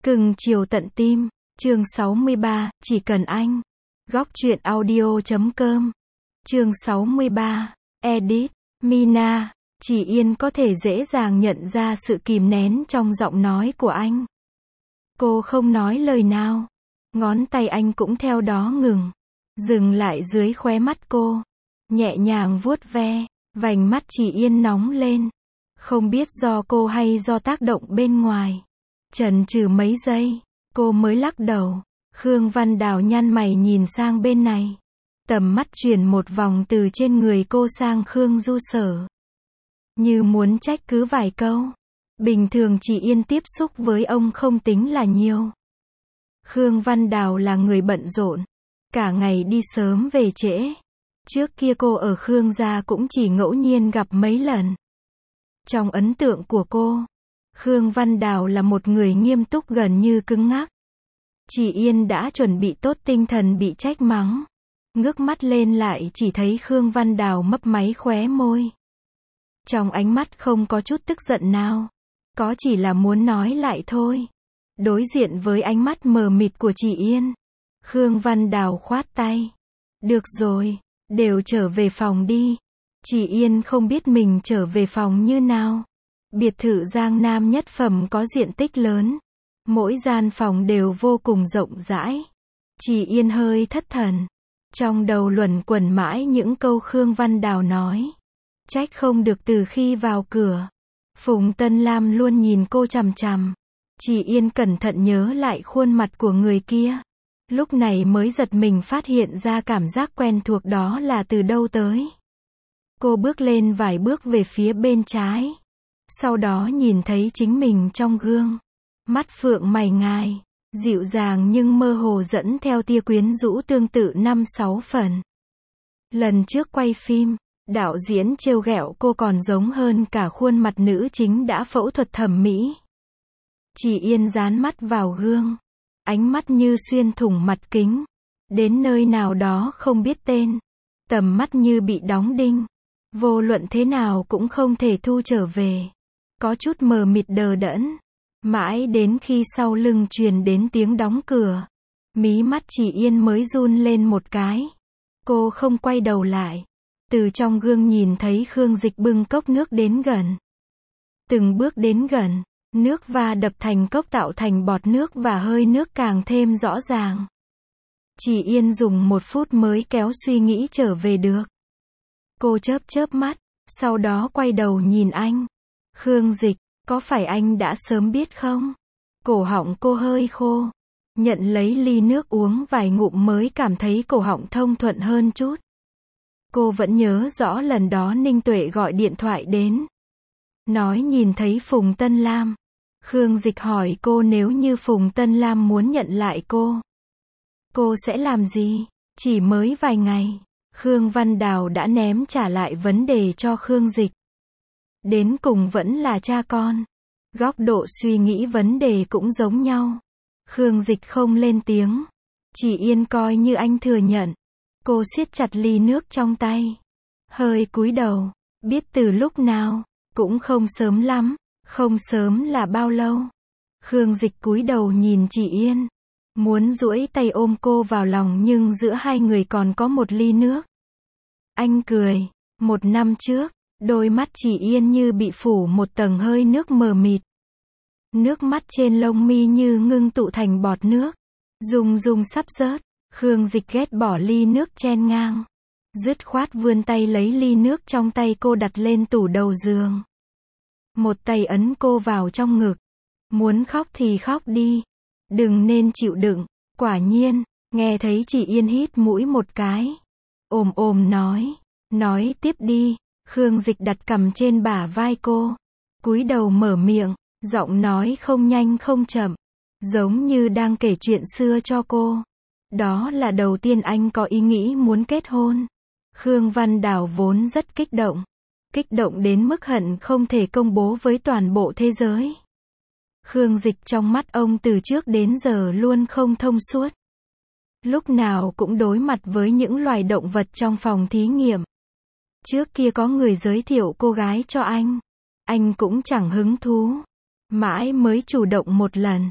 Cưng chiều tận tim, chương 63, chỉ cần anh. Góc truyện audio.com. Chương 63, edit, Mina, Chỉ Yên có thể dễ dàng nhận ra sự kìm nén trong giọng nói của anh. Cô không nói lời nào. Ngón tay anh cũng theo đó dừng lại dưới khóe mắt cô. Nhẹ nhàng vuốt ve, vành mắt Chỉ Yên nóng lên. Không biết do cô hay do tác động bên ngoài. Chần chừ mấy giây, cô mới lắc đầu. Khương Văn Đào nhăn mày nhìn sang bên này. Tầm mắt chuyển một vòng từ trên người cô sang Khương Du Sở. Như muốn trách cứ vài câu. Bình thường Chỉ Yên tiếp xúc với ông không tính là nhiều. Khương Văn Đào là người bận rộn. Cả ngày đi sớm về trễ. Trước kia cô ở Khương gia cũng chỉ ngẫu nhiên gặp mấy lần. Trong ấn tượng của cô, Khương Văn Đào là một người nghiêm túc gần như cứng ngắc. Chỉ Yên đã chuẩn bị tốt tinh thần bị trách mắng. Ngước mắt lên lại chỉ thấy Khương Văn Đào mấp máy khóe môi. Trong ánh mắt không có chút tức giận nào. Có chỉ là muốn nói lại thôi. Đối diện với ánh mắt mờ mịt của Chỉ Yên, Khương Văn Đào khoát tay. Được rồi, đều trở về phòng đi. Chỉ Yên không biết mình trở về phòng như nào. Biệt thự Giang Nam nhất phẩm có diện tích lớn. Mỗi gian phòng đều vô cùng rộng rãi. Chỉ Yên hơi thất thần. Trong đầu luẩn quẩn mãi những câu Khương Văn Đào nói. Trách không được từ khi vào cửa. Phùng Tân Lam luôn nhìn cô chằm chằm. Chỉ Yên cẩn thận nhớ lại khuôn mặt của người kia. Lúc này mới giật mình phát hiện ra cảm giác quen thuộc đó là từ đâu tới. Cô bước lên vài bước về phía bên trái. Sau đó nhìn thấy chính mình trong gương. Mắt phượng mày ngài, dịu dàng nhưng mơ hồ dẫn theo tia quyến rũ tương tự 5-6 phần. Lần trước quay phim, đạo diễn trêu ghẹo cô còn giống hơn cả khuôn mặt nữ chính đã phẫu thuật thẩm mỹ. Chỉ Yên dán mắt vào gương. Ánh mắt như xuyên thủng mặt kính. Đến nơi nào đó không biết tên. Tầm mắt như bị đóng đinh. Vô luận thế nào cũng không thể thu trở về. Có chút mờ mịt đờ đẫn. Mãi đến khi sau lưng truyền đến tiếng đóng cửa. Mí mắt Chỉ Yên mới run lên một cái. Cô không quay đầu lại. Từ trong gương nhìn thấy Khương Dịch bưng cốc nước đến gần. Từng bước đến gần. Nước va đập thành cốc tạo thành bọt nước và hơi nước càng thêm rõ ràng. Chỉ Yên dùng 1 phút mới kéo suy nghĩ trở về được. Cô chớp mắt, sau đó quay đầu nhìn anh. Khương Dịch, có phải anh đã sớm biết không? Cổ họng cô hơi khô. Nhận lấy ly nước uống vài ngụm mới cảm thấy cổ họng thông thuận hơn chút. Cô vẫn nhớ rõ lần đó Ninh Tuệ gọi điện thoại đến. Nói nhìn thấy Phùng Tân Lam. Khương Dịch hỏi cô nếu như Phùng Tân Lam muốn nhận lại cô sẽ làm gì? Chỉ mới vài ngày, Khương Văn Đào đã ném trả lại vấn đề cho Khương Dịch. Đến cùng vẫn là cha con. Góc độ suy nghĩ vấn đề cũng giống nhau. Khương Dịch không lên tiếng. Chỉ Yên coi như anh thừa nhận. Cô siết chặt ly nước trong tay. Hơi cúi đầu. Biết từ lúc nào, cũng không sớm lắm. Không sớm là bao lâu? Khương Dịch cúi đầu nhìn Chỉ Yên. Muốn duỗi tay ôm cô vào lòng nhưng giữa hai người còn có một ly nước. Anh cười. 1 năm trước, đôi mắt Chỉ Yên như bị phủ một tầng hơi nước mờ mịt. Nước mắt trên lông mi như ngưng tụ thành bọt nước. Rung sắp rớt. Khương Dịch ghét bỏ ly nước chen ngang. Dứt khoát vươn tay lấy ly nước trong tay cô đặt lên tủ đầu giường. Một tay ấn cô vào trong ngực. Muốn khóc thì khóc đi. Đừng nên chịu đựng. Quả nhiên, nghe thấy Chỉ Yên hít mũi một cái. Ồm nói tiếp đi. Khương Dịch đặt cằm trên bả vai cô. Cúi đầu mở miệng, giọng nói không nhanh không chậm. Giống như đang kể chuyện xưa cho cô. Đó là đầu tiên anh có ý nghĩ muốn kết hôn. Khương Văn Đào vốn rất kích động. Kích động đến mức hận không thể công bố với toàn bộ thế giới. Khương Dịch trong mắt ông từ trước đến giờ luôn không thông suốt. Lúc nào cũng đối mặt với những loài động vật trong phòng thí nghiệm. Trước kia có người giới thiệu cô gái cho anh cũng chẳng hứng thú. Mãi mới chủ động một lần.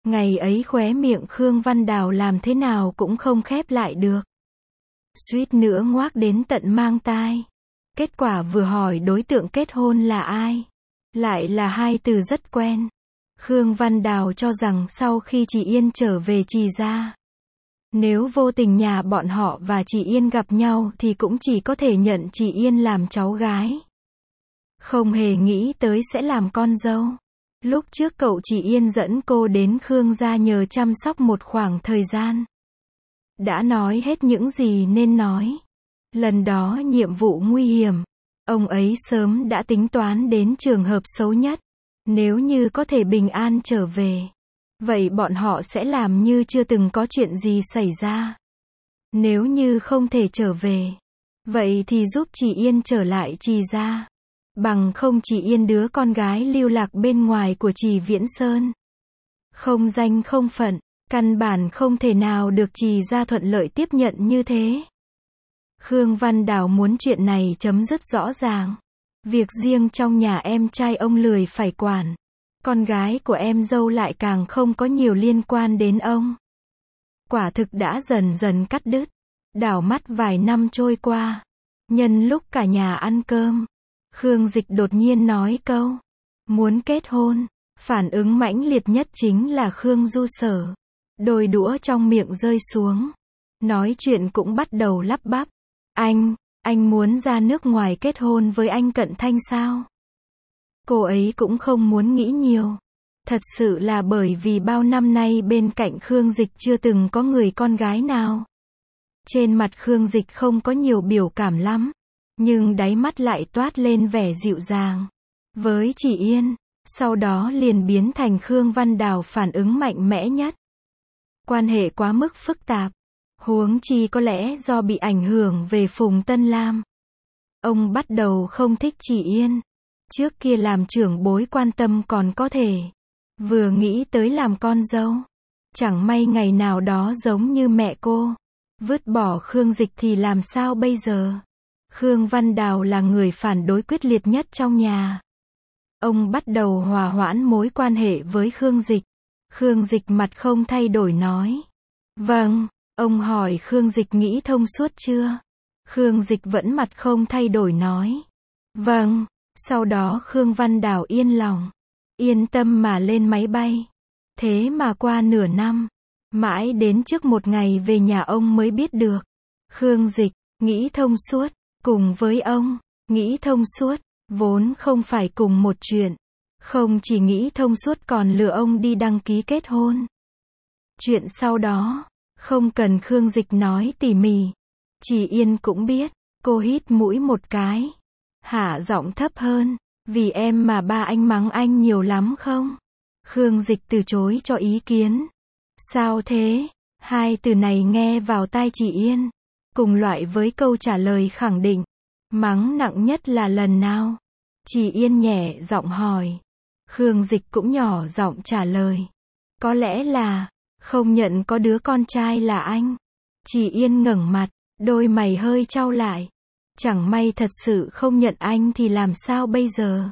Ngày ấy khóe miệng Khương Văn Đào làm thế nào cũng không khép lại được. Suýt nữa ngoác đến tận mang tai. Kết quả vừa hỏi đối tượng kết hôn là ai, lại là hai từ rất quen. Khương Văn Đào cho rằng sau khi chị Yên trở về Trì gia, nếu vô tình nhà bọn họ và chị Yên gặp nhau thì cũng chỉ có thể nhận chị Yên làm cháu gái. Không hề nghĩ tới sẽ làm con dâu. Lúc trước cậu chị Yên dẫn cô đến Khương gia nhờ chăm sóc một khoảng thời gian. Đã nói hết những gì nên nói. Lần đó nhiệm vụ nguy hiểm. Ông ấy sớm đã tính toán đến trường hợp xấu nhất. Nếu như có thể bình an trở về, vậy bọn họ sẽ làm như chưa từng có chuyện gì xảy ra. Nếu như không thể trở về, vậy thì giúp chị Yên trở lại Trì gia. Bằng không chị Yên đứa con gái lưu lạc bên ngoài của Trì Viễn Sơn, không danh không phận, căn bản không thể nào được Trì gia thuận lợi tiếp nhận như thế. Khương Văn Đào muốn chuyện này chấm dứt rõ ràng. Việc riêng trong nhà em trai ông lười phải quản. Con gái của em dâu lại càng không có nhiều liên quan đến ông. Quả thực đã dần dần cắt đứt. Đảo mắt vài năm trôi qua. Nhân lúc cả nhà ăn cơm, Khương Dịch đột nhiên nói câu muốn kết hôn. Phản ứng mãnh liệt nhất chính là Khương Du Sở. Đôi đũa trong miệng rơi xuống. Nói chuyện cũng bắt đầu lắp bắp. Anh muốn ra nước ngoài kết hôn với anh Cận Thanh sao? Cô ấy cũng không muốn nghĩ nhiều. Thật sự là bởi vì bao năm nay bên cạnh Khương Dịch chưa từng có người con gái nào. Trên mặt Khương Dịch không có nhiều biểu cảm lắm, nhưng đáy mắt lại toát lên vẻ dịu dàng. Với chị Yên, sau đó liền biến thành Khương Văn Đào phản ứng mạnh mẽ nhất. Quan hệ quá mức phức tạp. Huống chi có lẽ do bị ảnh hưởng về Phùng Tân Lam. Ông bắt đầu không thích chị Yên. Trước kia làm trưởng bối quan tâm còn có thể. Vừa nghĩ tới làm con dâu. Chẳng may ngày nào đó giống như mẹ cô. Vứt bỏ Khương Dịch thì làm sao bây giờ? Khương Văn Đào là người phản đối quyết liệt nhất trong nhà. Ông bắt đầu hòa hoãn mối quan hệ với Khương Dịch. Khương Dịch mặt không thay đổi nói. Vâng. Ông hỏi Khương Dịch nghĩ thông suốt chưa? Khương Dịch vẫn mặt không thay đổi nói. Vâng. Sau đó Khương Văn Đào yên lòng. Yên tâm mà lên máy bay. Thế mà qua nửa năm. Mãi đến trước một ngày về nhà ông mới biết được. Khương Dịch, nghĩ thông suốt. Cùng với ông, nghĩ thông suốt. Vốn không phải cùng một chuyện. Không chỉ nghĩ thông suốt còn lừa ông đi đăng ký kết hôn. Chuyện sau đó, không cần Khương Dịch nói tỉ mỉ. Chị Yên cũng biết. Cô hít mũi một cái. Hạ giọng thấp hơn. Vì em mà ba anh mắng anh nhiều lắm không? Khương Dịch từ chối cho ý kiến. Sao thế? Hai từ này nghe vào tai chị Yên. Cùng loại với câu trả lời khẳng định. Mắng nặng nhất là lần nào? Chị Yên nhẹ giọng hỏi. Khương Dịch cũng nhỏ giọng trả lời. Có lẽ là không nhận có đứa con trai là anh. Chị Yên ngẩng mặt, đôi mày hơi chau lại. Chẳng may thật sự không nhận anh thì làm sao bây giờ?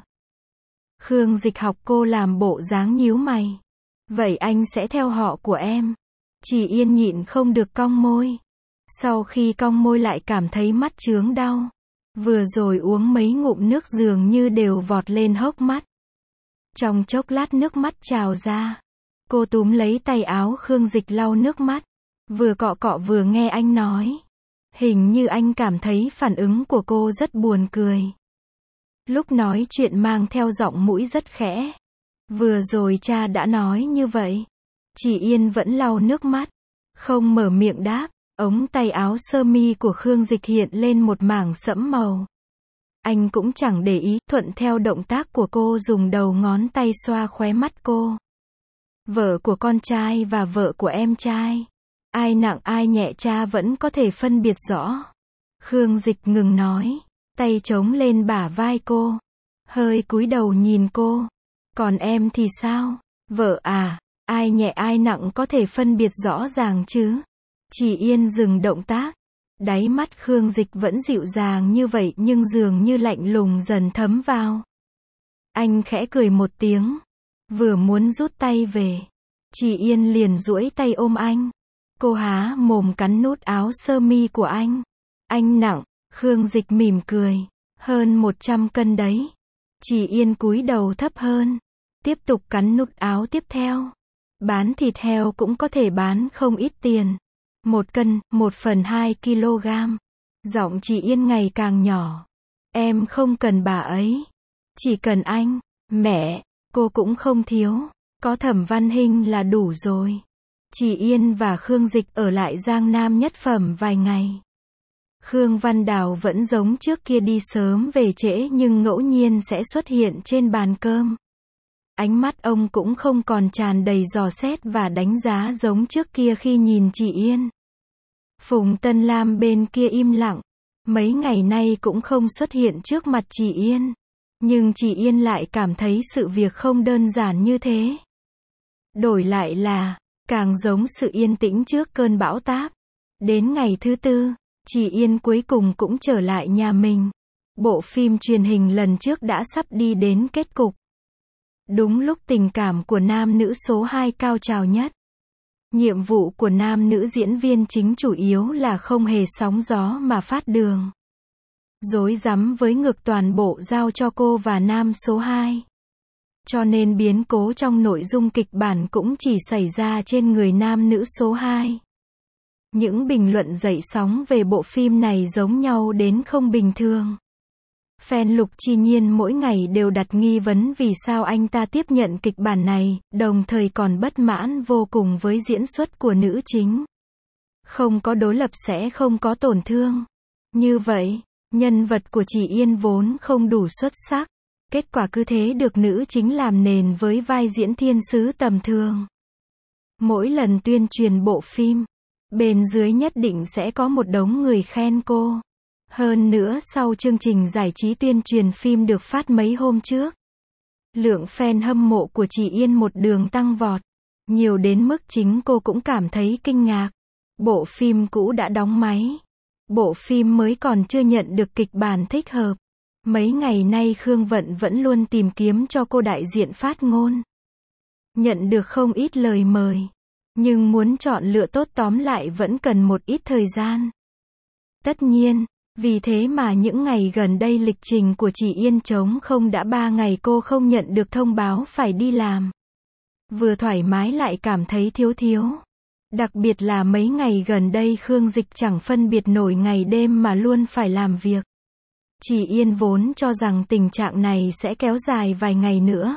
Khương Dịch học cô làm bộ dáng nhíu mày. Vậy anh sẽ theo họ của em. Chị Yên nhịn không được cong môi. Sau khi cong môi lại cảm thấy mắt chướng đau. Vừa rồi uống mấy ngụm nước dường như đều vọt lên hốc mắt. Trong chốc lát nước mắt trào ra. Cô túm lấy tay áo Khương Dịch lau nước mắt. Vừa cọ cọ vừa nghe anh nói. Hình như anh cảm thấy phản ứng của cô rất buồn cười. Lúc nói chuyện mang theo giọng mũi rất khẽ. Vừa rồi cha đã nói như vậy. Chị Yên vẫn lau nước mắt. Không mở miệng đáp. Ống tay áo sơ mi của Khương Dịch hiện lên một mảng sẫm màu. Anh cũng chẳng để ý, thuận theo động tác của cô dùng đầu ngón tay xoa khóe mắt cô. Vợ của con trai và vợ của em trai. Ai nặng ai nhẹ cha vẫn có thể phân biệt rõ. Khương Dịch ngừng nói. Tay chống lên bả vai cô. Hơi cúi đầu nhìn cô. Còn em thì sao? Vợ à, ai nhẹ ai nặng có thể phân biệt rõ ràng chứ? Chị Yên dừng động tác. Đáy mắt Khương Dịch vẫn dịu dàng như vậy nhưng dường như lạnh lùng dần thấm vào. Anh khẽ cười một tiếng. Vừa muốn rút tay về. Chị Yên liền duỗi tay ôm anh. Cô há mồm cắn nút áo sơ mi của anh. Anh nặng, Khương Dịch mỉm cười. Hơn 100 cân đấy. Chị Yên cúi đầu thấp hơn. Tiếp tục cắn nút áo tiếp theo. Bán thịt heo cũng có thể bán không ít tiền. 1 cân, 1/2 kg. Giọng chị Yên ngày càng nhỏ. Em không cần bà ấy. Chỉ cần anh. Mẹ, cô cũng không thiếu. Có Thẩm Văn Hinh là đủ rồi. Chị Yên và Khương Dịch ở lại Giang Nam Nhất Phẩm vài ngày. Khương Văn Đào vẫn giống trước kia đi sớm về trễ nhưng ngẫu nhiên sẽ xuất hiện trên bàn cơm. Ánh mắt ông cũng không còn tràn đầy dò xét và đánh giá giống trước kia khi nhìn chị Yên. Phùng Tân Lam bên kia im lặng. Mấy ngày nay cũng không xuất hiện trước mặt chị Yên. Nhưng chị Yên lại cảm thấy sự việc không đơn giản như thế. Đổi lại là, càng giống sự yên tĩnh trước cơn bão táp. Đến ngày thứ 4, chị Yên cuối cùng cũng trở lại nhà mình. Bộ phim truyền hình lần trước đã sắp đi đến kết cục. Đúng lúc tình cảm của nam nữ số 2 cao trào nhất. Nhiệm vụ của nam nữ diễn viên chính chủ yếu là không hề sóng gió mà phát đường. Rối rắm với ngược toàn bộ giao cho cô và nam số 2. Cho nên biến cố trong nội dung kịch bản cũng chỉ xảy ra trên người nam nữ số 2. Những bình luận dậy sóng về bộ phim này giống nhau đến không bình thường. Fan Lục Chi Nhiên mỗi ngày đều đặt nghi vấn vì sao anh ta tiếp nhận kịch bản này, đồng thời còn bất mãn vô cùng với diễn xuất của nữ chính. Không có đối lập sẽ không có tổn thương. Như vậy, nhân vật của chị Yên vốn không đủ xuất sắc. Kết quả cứ thế được nữ chính làm nền với vai diễn thiên sứ tầm thường. Mỗi lần tuyên truyền bộ phim, bên dưới nhất định sẽ có một đống người khen cô. Hơn nữa sau chương trình giải trí tuyên truyền phim được phát mấy hôm trước, lượng fan hâm mộ của chị Yên một đường tăng vọt. Nhiều đến mức chính cô cũng cảm thấy kinh ngạc. Bộ phim cũ đã đóng máy. Bộ phim mới còn chưa nhận được kịch bản thích hợp. Mấy ngày nay Khương Vận vẫn luôn tìm kiếm cho cô đại diện phát ngôn. Nhận được không ít lời mời. Nhưng muốn chọn lựa tốt tóm lại vẫn cần một ít thời gian. Tất nhiên, vì thế mà những ngày gần đây lịch trình của chị Yên trống không đã 3 ngày cô không nhận được thông báo phải đi làm. Vừa thoải mái lại cảm thấy thiếu thiếu. Đặc biệt là mấy ngày gần đây Khương Dịch chẳng phân biệt nổi ngày đêm mà luôn phải làm việc. Chị Yên vốn cho rằng tình trạng này sẽ kéo dài vài ngày nữa.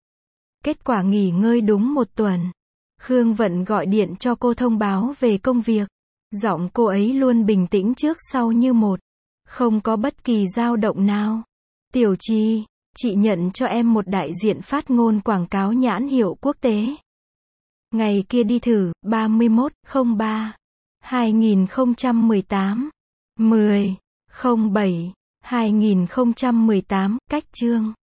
Kết quả nghỉ ngơi đúng 1 tuần. Khương Vận gọi điện cho cô thông báo về công việc. Giọng cô ấy luôn bình tĩnh trước sau như một. Không có bất kỳ dao động nào. Tiểu Chi, chị nhận cho em một đại diện phát ngôn quảng cáo nhãn hiệu quốc tế. Ngày kia đi thử, 31/03/2018. 10/07/2018, cách chương.